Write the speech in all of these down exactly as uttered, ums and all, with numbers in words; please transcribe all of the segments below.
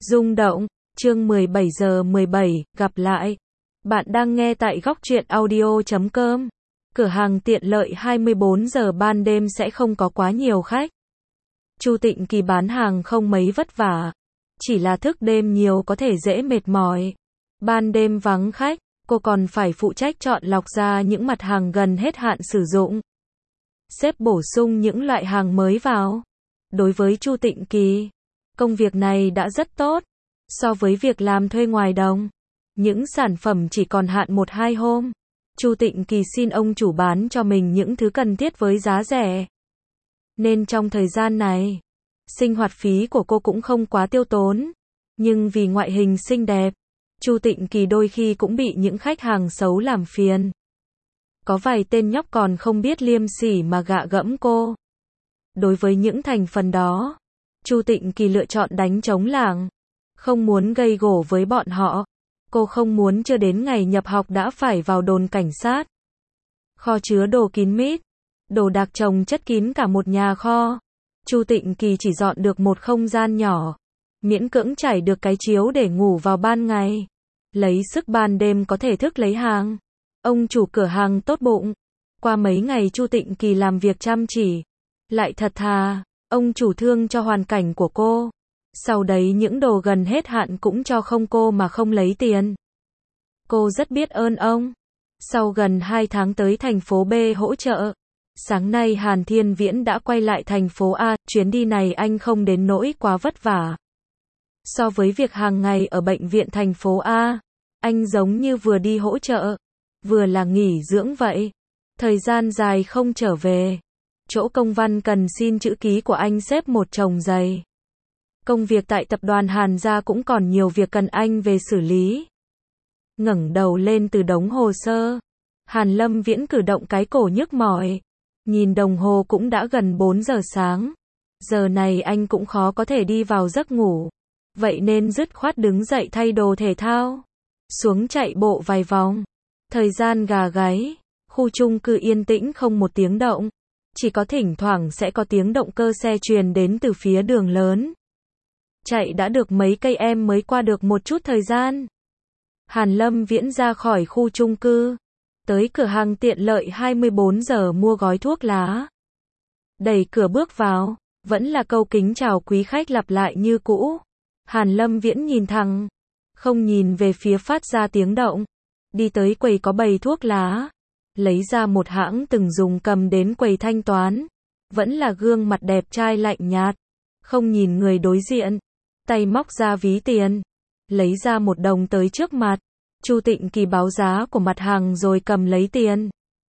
Rung động, chương mười bảy giờ mười bảy, gặp lại. Bạn đang nghe tại góc truyện audio chấm com. Cửa hàng tiện lợi hai mươi bốn giờ ban đêm sẽ không có quá nhiều khách. Chu Tịnh Kỳ bán hàng không mấy vất vả. Chỉ là thức đêm nhiều có thể dễ mệt mỏi. Ban đêm vắng khách, cô còn phải phụ trách chọn lọc ra những mặt hàng gần hết hạn sử dụng. Xếp bổ sung những loại hàng mới vào. Đối với Chu Tịnh Kỳ, công việc này đã rất tốt. So với việc làm thuê ngoài đồng, những sản phẩm chỉ còn hạn một hai hôm. Chu Tịnh Kỳ xin ông chủ bán cho mình những thứ cần thiết với giá rẻ. Nên trong thời gian này, sinh hoạt phí của cô cũng không quá tiêu tốn. Nhưng vì ngoại hình xinh đẹp, Chu Tịnh Kỳ đôi khi cũng bị những khách hàng xấu làm phiền. Có vài tên nhóc còn không biết liêm sỉ mà gạ gẫm cô. Đối với những thành phần đó, Chu Tịnh Kỳ lựa chọn đánh trống lảng. Không muốn gây gổ với bọn họ. Cô không muốn chưa đến ngày nhập học đã phải vào đồn cảnh sát. Kho chứa đồ kín mít. Đồ đạc chồng chất kín cả một nhà kho. Chu Tịnh Kỳ chỉ dọn được một không gian nhỏ. Miễn cưỡng trải được cái chiếu để ngủ vào ban ngày. Lấy sức ban đêm có thể thức lấy hàng. Ông chủ cửa hàng tốt bụng. Qua mấy ngày Chu Tịnh Kỳ làm việc chăm chỉ. Lại thật thà. Ông chủ thương cho hoàn cảnh của cô. Sau đấy những đồ gần hết hạn cũng cho không cô mà không lấy tiền. Cô rất biết ơn ông. Sau gần hai tháng tới thành phố B hỗ trợ. Sáng nay Hàn Thiên Viễn đã quay lại thành phố A, chuyến đi này anh không đến nỗi quá vất vả. So với việc hàng ngày ở bệnh viện thành phố A, anh giống như vừa đi hỗ trợ, vừa là nghỉ dưỡng vậy. Thời gian dài không trở về. Chỗ công văn cần xin chữ ký của anh xếp một chồng dày. Công việc tại tập đoàn Hàn gia cũng còn nhiều việc cần anh về xử lý. Ngẩng đầu lên từ đống hồ sơ, Hàn Lâm Viễn cử động cái cổ nhức mỏi. Nhìn đồng hồ cũng đã gần bốn giờ sáng. Giờ này anh cũng khó có thể đi vào giấc ngủ. Vậy nên dứt khoát đứng dậy thay đồ thể thao. Xuống chạy bộ vài vòng. Thời gian gà gáy. Khu chung cư yên tĩnh không một tiếng động. Chỉ có thỉnh thoảng sẽ có tiếng động cơ xe truyền đến từ phía đường lớn. Chạy đã được mấy cây em mới qua được một chút thời gian. Hàn Lâm Viễn ra khỏi khu chung cư. Tới cửa hàng tiện lợi hai mươi bốn giờ mua gói thuốc lá. Đẩy cửa bước vào. Vẫn là câu kính chào quý khách lặp lại như cũ. Hàn Lâm Viễn nhìn thẳng. Không nhìn về phía phát ra tiếng động. Đi tới quầy có bày thuốc lá. Lấy ra một hãng từng dùng cầm đến quầy thanh toán. Vẫn là gương mặt đẹp trai lạnh nhạt. Không nhìn người đối diện. Tay móc ra ví tiền. Lấy ra một đồng tới trước mặt. Chu Tịnh Kỳ báo giá của mặt hàng rồi cầm lấy tiền.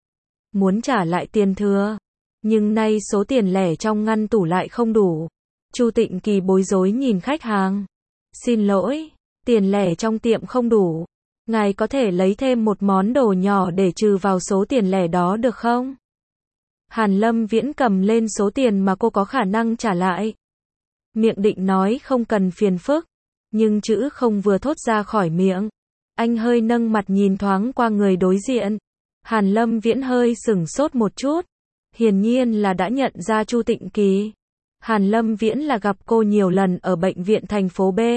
Muốn trả lại tiền thừa. Nhưng nay số tiền lẻ trong ngăn tủ lại không đủ. Chu Tịnh Kỳ bối rối nhìn khách hàng. Xin lỗi, tiền lẻ trong tiệm không đủ. Ngài có thể lấy thêm một món đồ nhỏ để trừ vào số tiền lẻ đó được không? Hàn Lâm Viễn cầm lên số tiền mà cô có khả năng trả lại. Miệng định nói không cần phiền phức. Nhưng chữ không vừa thốt ra khỏi miệng. Anh hơi nâng mặt nhìn thoáng qua người đối diện. Hàn Lâm Viễn hơi sửng sốt một chút. Hiển nhiên là đã nhận ra Chu Tịnh Kỳ. Hàn Lâm Viễn là gặp cô nhiều lần ở bệnh viện thành phố B.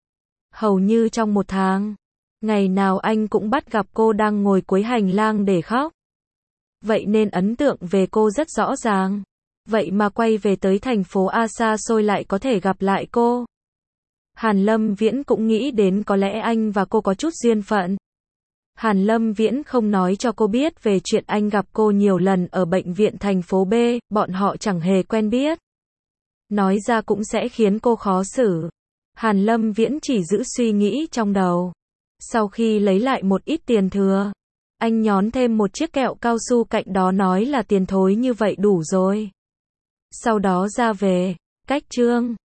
Hầu như trong một tháng. Ngày nào anh cũng bắt gặp cô đang ngồi cuối hành lang để khóc. Vậy nên ấn tượng về cô rất rõ ràng. Vậy mà quay về tới thành phố A xa xôi lại có thể gặp lại cô. Hàn Lâm Viễn cũng nghĩ đến có lẽ anh và cô có chút duyên phận. Hàn Lâm Viễn không nói cho cô biết về chuyện anh gặp cô nhiều lần ở bệnh viện thành phố B, bọn họ chẳng hề quen biết. Nói ra cũng sẽ khiến cô khó xử. Hàn Lâm Viễn chỉ giữ suy nghĩ trong đầu. Sau khi lấy lại một ít tiền thừa, anh nhón thêm một chiếc kẹo cao su cạnh đó nói là tiền thối như vậy đủ rồi. Sau đó ra về, cách chương.